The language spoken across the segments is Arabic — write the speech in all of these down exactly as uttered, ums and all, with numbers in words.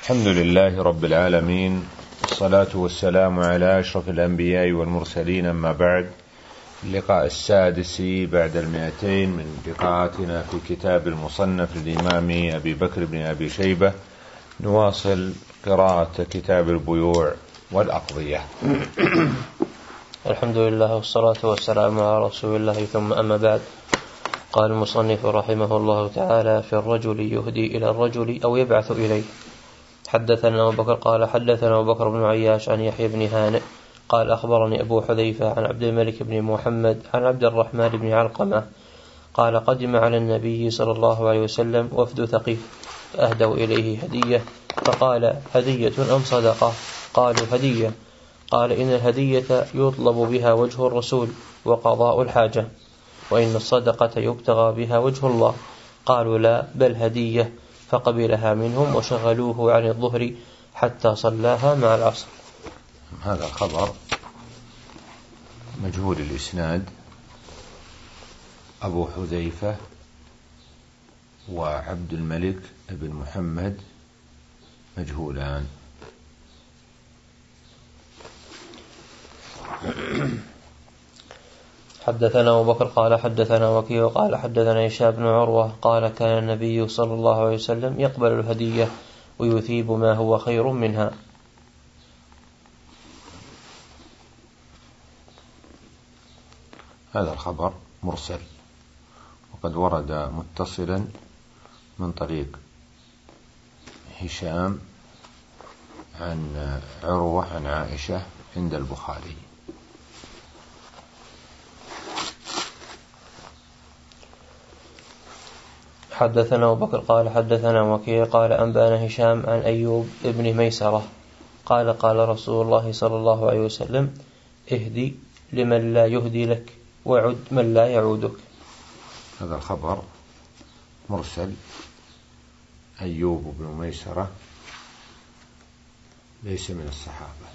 الحمد لله رب العالمين، والصلاة والسلام على أشرف الأنبياء والمرسلين، أما بعد. اللقاء السادس بعد المئتين من لقاءاتنا في كتاب المصنف للإمام أبي بكر بن أبي شيبة. نواصل قراءة كتاب البيوع والأقضية. الحمد لله والصلاة والسلام على رسول الله، ثم أما بعد. قال المصنف رحمه الله تعالى: في الرجل يهدي إلى الرجل أو يبعث إليه. حدثنا أبو بكر قال حدثنا أبو بكر بن عياش عن يحيى بن هانئ قال أخبرني أبو حذيفة عن عبد الملك بن محمد عن عبد الرحمن بن علقمة قال قدم على النبي صلى الله عليه وسلم وفد ثقيف فأهدوا إليه هدية، فقال: هدية أم صدقة؟ قالوا: هدية. قال: إن الهدية يطلب بها وجه الرسول وقضاء الحاجة، وإن الصدقة يبتغى بها وجه الله. قالوا: لا، بل هدية. فقبلها منهم وشغلوه عن الظهر حتى صلاها مع العصر. هذا الخبر مجهول الإسناد، أبو حذيفة وعبد الملك بن محمد مجهولان. حدثنا أبو بكر قال حدثنا وكيع قال حدثنا هشام بن عروة قال كان النبي صلى الله عليه وسلم يقبل الهدية ويثيب ما هو خير منها. هذا الخبر مرسل، وقد ورد متصلا من طريق هشام عن عروة عن عائشة عند البخاري. حدثنا أبو بكر قال حدثنا وكيع قال أنبأنا هشام عن أيوب ابن ميسرة قال قال رسول الله صلى الله عليه وسلم: اهدي لمن لا يهدي لك وعد من لا يعودك. هذا الخبر مرسل، أيوب بن ميسرة ليس من الصحابة.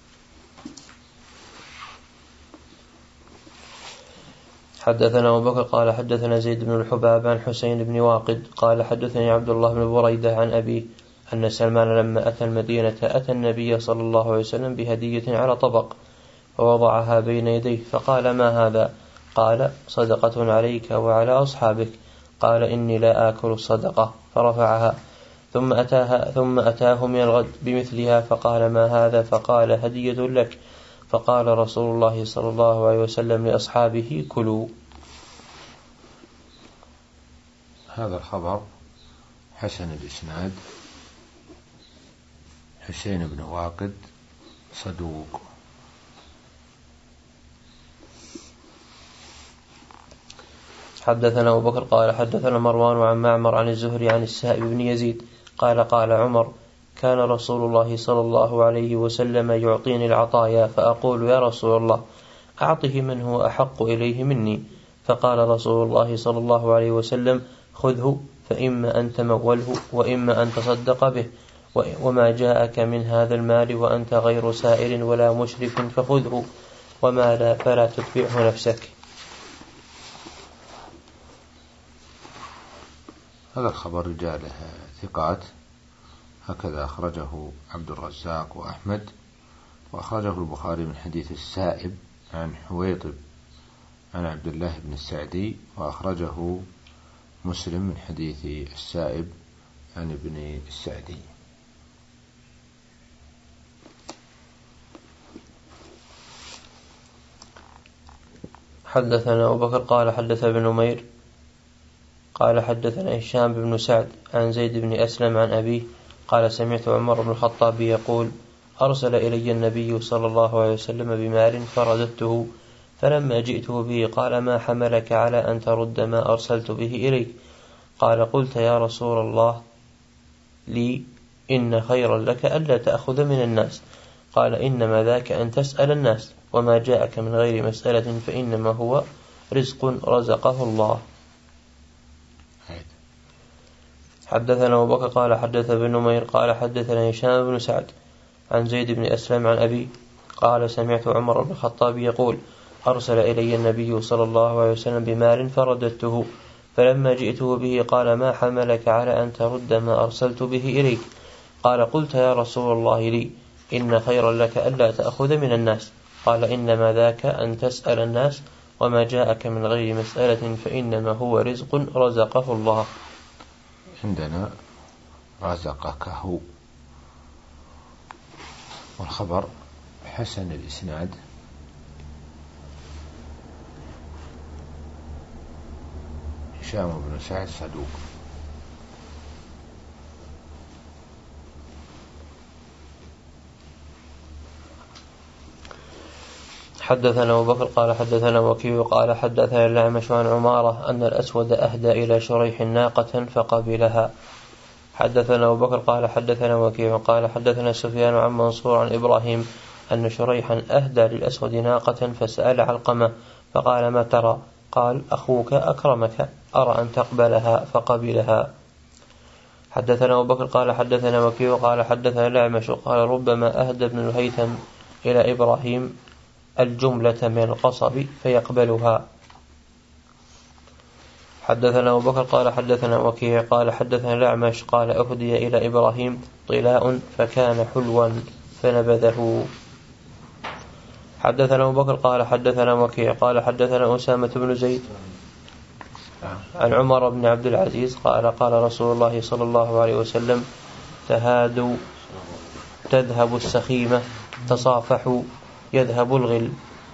حدثنا أبو بكر قال حدثنا زيد بن الحباب عن حسين بن واقد قال حدثني عبد الله بن بريدة عن أبي أن سلمان لما أتى المدينة أتى النبي صلى الله عليه وسلم بهدية على طبق فوضعها بين يديه، فقال: ما هذا؟ قال: صدقة عليك وعلى أصحابك. قال: إني لا آكل الصدقة. فرفعها ثم أتاها ثم أتاه من الغد بمثلها فقال: ما هذا؟ فقال: هدية لك. فقال رسول الله صلى الله عليه وسلم لأصحابه: كلوا. هذا الخبر حسن الإسناد، حسين بن واقد صدوق. حدثنا أبو بكر قال حدثنا مروان عن معمر عن الزهري عن السائب بن يزيد قال قال عمر: كان رسول الله صلى الله عليه وسلم يعطيني العطايا فأقول: يا رسول الله، أعطه من هو أحق إليه مني. فقال رسول الله صلى الله عليه وسلم: خذه، فإما أن تموله وإما أن تصدق به، وما جاءك من هذا المال وأنت غير سائل ولا مشرف فخذه، وما لا فلا تتبعه نفسك. هذا الخبر رجاله ثقات، هكذا أخرجه عبد الرزاق وأحمد، وأخرجه البخاري من حديث السائب عن حويطب عن عبد الله بن السعدي، وأخرجه مسلم من حديث السائب عن ابن السعدي. حدثنا أبو بكر قال حدث ابن نمير قال حدثنا هشام بن سعد عن زيد بن أسلم عن أبيه قال: سمعت عمر بن الخطاب يقول: أرسل إلي النبي صلى الله عليه وسلم بمال فرددته، فلما جئته به قال: ما حملك على أن ترد ما أرسلت به إليك؟ قال: قلت يا رسول الله لي إن خيرا لك ألا تأخذ من الناس. قال: إنما ذاك أن تسأل الناس، وما جاءك من غير مسألة فإنما هو رزق رزقه الله. حدثنا أبو بكر قال حدث ابن نمير قال حدثنا هشام بن سعد عن زيد بن أسلم عن أبي قال: سمعت عمر بن الخطاب يقول: أرسل إلي النبي صلى الله عليه وسلم بمال فرددته، فلما جئته به قال: ما حملك على أن ترد ما أرسلت به إليك؟ قال قلت يا رسول الله لي إن خيرا لك ألا تأخذ من الناس. قال إنما ذاك أن تسأل الناس وما جاءك من غير مسألة فإنما هو رزق رزقه الله. عندنا رزقكه، والخبر حسن الإسناد هشام بن سعد صدوق. حدثنا أبو بكر قال حدثنا وكيع قال حدثنا الأعمش عن عمارة أن الأسود أهدى إلى شريح ناقة فقبلها. حدثنا أبو بكر قال حدثنا وكيع قال حدثنا سفيان عن منصور عن إبراهيم أن شريحا أهدى للأسود ناقة فسأل علقمة فقال ما ترى؟ قال أخوك أكرمك أرى أن تقبلها فقبلها. حدثنا أبو بكر قال حدثنا وكيع قال حدثنا الأعمش قال ربما أهدى ابن الهيثم إلى إبراهيم الجملة من القصب فيقبلها. حدثنا أبو بكر قال حدثنا وكيع قال حدثنا الأعمش قال أهدي إلى إبراهيم طلاء فكان حلوا فنبذه. حدثنا أبو بكر قال حدثنا وكيع قال حدثنا أسامة بن زيد عن عمر بن عبد العزيز قال قال رسول الله صلى الله عليه وسلم تهادوا تذهب السخيمة تصافحوا يذهب الغل.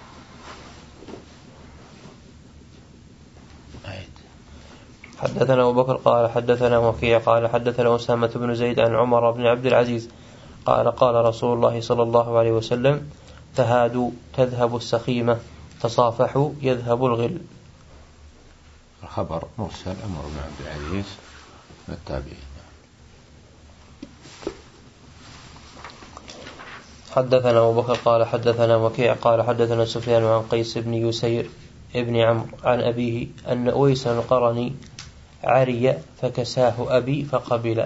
حدثنا أبو بكر قال حدثنا وكيع قال حدثنا أسامة بن زيد عن عمر بن عبد العزيز قال قال رسول الله صلى الله عليه وسلم تهادوا تذهب السخيمة تصافحوا يذهب الغل. الخبر مرسل عمر بن عبد العزيز من التابعين. حدثنا أبو بكر قال حدثنا وكيع قال حدثنا سفيان عن قيس بن يسير ابن عمرو عن أبيه أن أويس القرني عري فكساه أبي فقبل.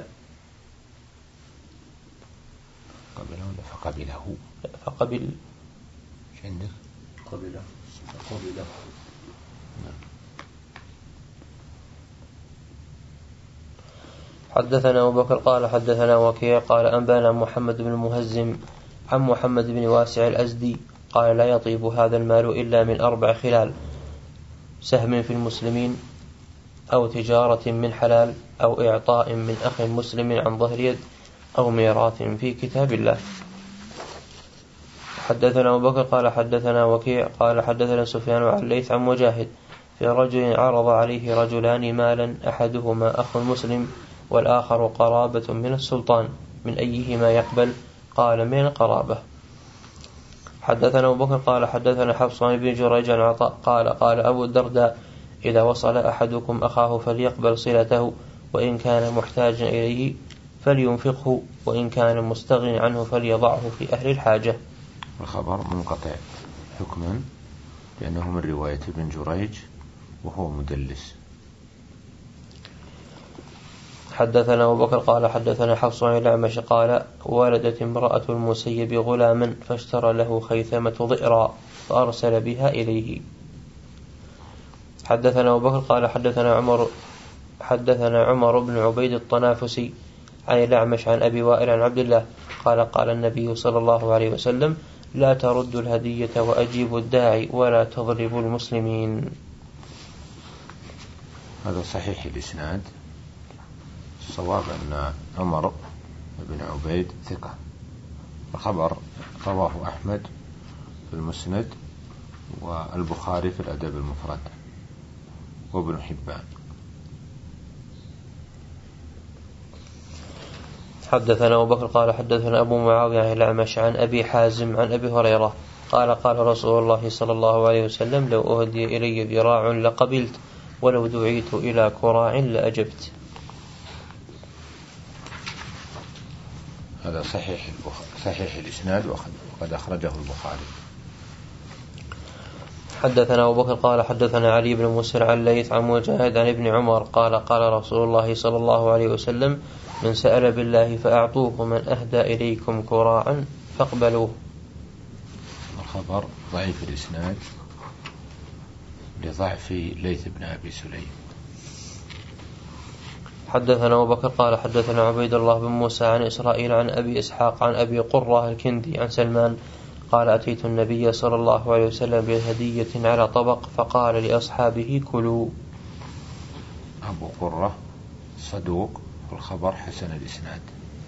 قبله ولا فقبله؟ فقبل. ايش عندك؟ قبله قبله. حدثنا أبو بكر قال حدثنا وكيع قال أنبانا محمد بن مهزم عن محمد بن واسع الأزدي قال لا يطيب هذا المال إلا من أربع خلال: سهم في المسلمين أو تجارة من حلال أو إعطاء من أخ مسلم عن ظهر يد أو ميراث في كتاب الله. حدثنا أبو بكر قال حدثنا وكيع قال حدثنا سفيان عن الليث عن مجاهد في رجل عرض عليه رجلان مالا أحدهما أخ مسلم والآخر قرابة من السلطان من أيهما يقبل؟ قال من القرابة. حدثنا أبو بكر قال حدثنا حفص عن ابن جريج عن عطاء قال قال أبو الدرداء إذا وصل أحدكم أخاه فليقبل صلته وإن كان محتاجا إليه فلينفقه وإن كان مستغن عنه فليضعه في أهل الحاجة. الخبر منقطع حكما لأنه من رواية ابن جريج وهو مدلس. حدثنا أبو بكر قال حدثنا حفص عن الأعمش قال ولدت امرأة المسيب غلاما فاشترى له خيثمة ضئرا فأرسل بها إليه. حدثنا أبو بكر قال حدثنا عمر حدثنا عمر بن عبيد الطنافسي عن الأعمش عن أبي وائل عن عبد الله قال قال النبي صلى الله عليه وسلم لا تردوا الهدية وأجيبوا الداعي ولا تضربوا المسلمين. هذا صحيح الإسناد. الصواب أن عمر بن عبيد ثقة. الخبر رواه أحمد في المسند والبخاري في الأدب المفرد وابن حبان. حدثنا أبو بكر قال حدثنا أبو معاوية عن الأعمش عن أبي حازم عن أبي هريرة قال قال رسول الله صلى الله عليه وسلم لو أهدي إلي ذراع لقبلت ولو دعيت إلى كراع لأجبت. هذا صحيح صحيح الإسناد وقد أخرجه البخاري. حدثنا أبو بكر قال حدثنا علي بن مسر عن الليث عن مجاهد عن ابن عمر قال قال رسول الله صلى الله عليه وسلم من سأل بالله فأعطوه من أهدى إليكم كراعا فاقبلوه. الخبر ضعيف الإسناد لضعف ليث بن أبي سليم. حدثنا أبو بكر قال حدثنا عبيد الله بن موسى عن إسرائيل عن أبي إسحاق عن أبي قرة الكندي عن سلمان قال أتيت النبي صلى الله عليه وسلم بهدية على طبق فقال لأصحابه كلوا. أبو قرة صدوق والخبر حسن الإسناد.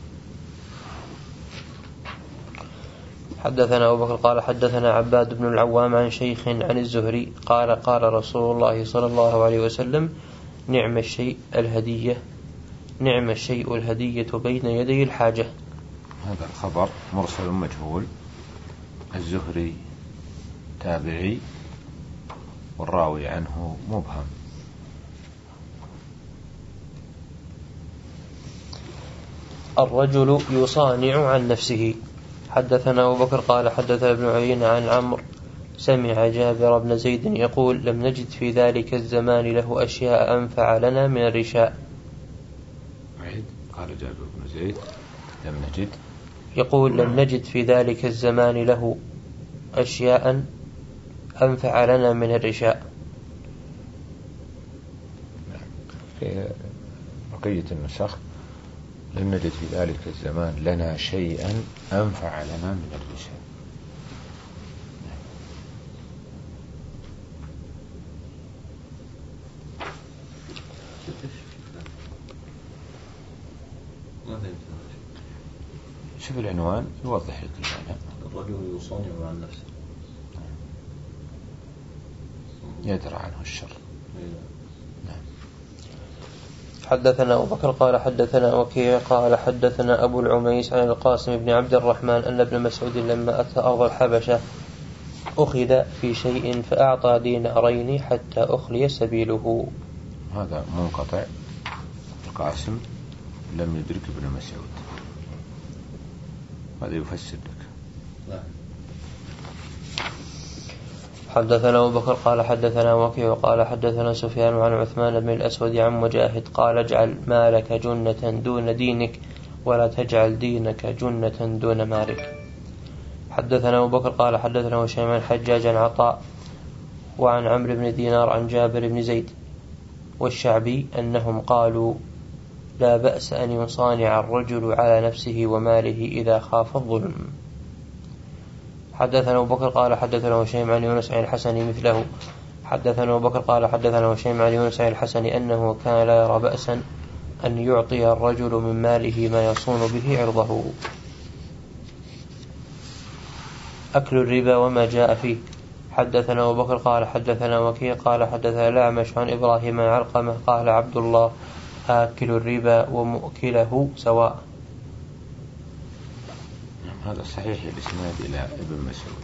حدثنا أبو بكر قال حدثنا عباد بن العوام عن شيخ عن الزهري قال قال رسول الله صلى الله عليه وسلم نعم الشيء الهدية نعم الشيء الهدية بين يدي الحاجة. هذا الخبر مرسل مجهول، الزهري تابعي والراوي عنه مبهم. الرجل يصانع عن نفسه. حدثنا أبو بكر قال حدثنا ابن عيينة عن عمرو سمع جابر بن زيد يقول لم نجد في ذلك الزمان له أشياء أنفع لنا من الرشاء. قال جابر بن زيد لم نجد يقول لم نجد في ذلك الزمان له أشياء أنفع لنا من الرشاء. في بقية النسخ لم نجد في ذلك الزمان لنا شيئا أنفع لنا من الرشاء. شوف العنوان يوضح لك المعنى. الرجل يصانع عن نفسه يدرى عنه الشر. نعم. حدثنا أبو بكر قال حدثنا وكيع قال حدثنا أبو العميس عن القاسم بن عبد الرحمن أن ابن مسعود لما أتى أرض الحبشة أخذ في شيء فأعطى دينارين حتى أخلي سبيله. هذا منقطع، القاسم لم يدرك ابن مسعود، هذا يفسر لك. لا. حدثنا أبو بكر قال حدثنا وكيع قال حدثنا سفيان عن عثمان بن الأسود عن مجاهد قال اجعل مالك جنة دون دينك ولا تجعل دينك جنة دون مالك. حدثنا أبو بكر قال حدثنا هشام عن حجاج عن عطاء وعن عمرو بن دينار عن جابر بن زيد والشعبي أنهم قالوا لا بأس أن يصانع الرجل على نفسه وماله إذا خاف الظلم. حدثنا أبو بكر قال حدثنا هشام عن يونس عن الحسن مثله. حدثنا أبو بكر قال حدثنا هشام عن يونس عن الحسن أنه كان لا يرى بأسا أن يعطي الرجل من ماله ما يصون به عرضه. أكل الربا وما جاء فيه. حدثنا أبو بكر قال حدثنا وكيع قال حدثنا الأعمش عن إبراهيم عن علقمة قال عبد الله آكل الربا ومؤكله سواء. هذا صحيح الإسناد إلى ابن مسعود.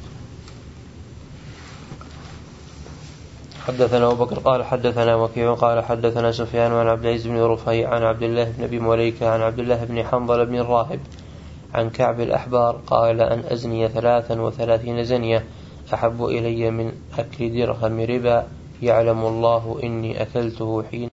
حدثنا أبو بكر قال حدثنا وكيع قال حدثنا سفيان عن عبد العزيز بن رفيع عن عبد الله بن أبي مليكة عن عبد الله بن حنظل بن الراهب عن كعب الأحبار قال أن أزني ثلاثا وثلاثين زنية أحب إلي من أكل درهم ربا يعلم الله إني أكلته حين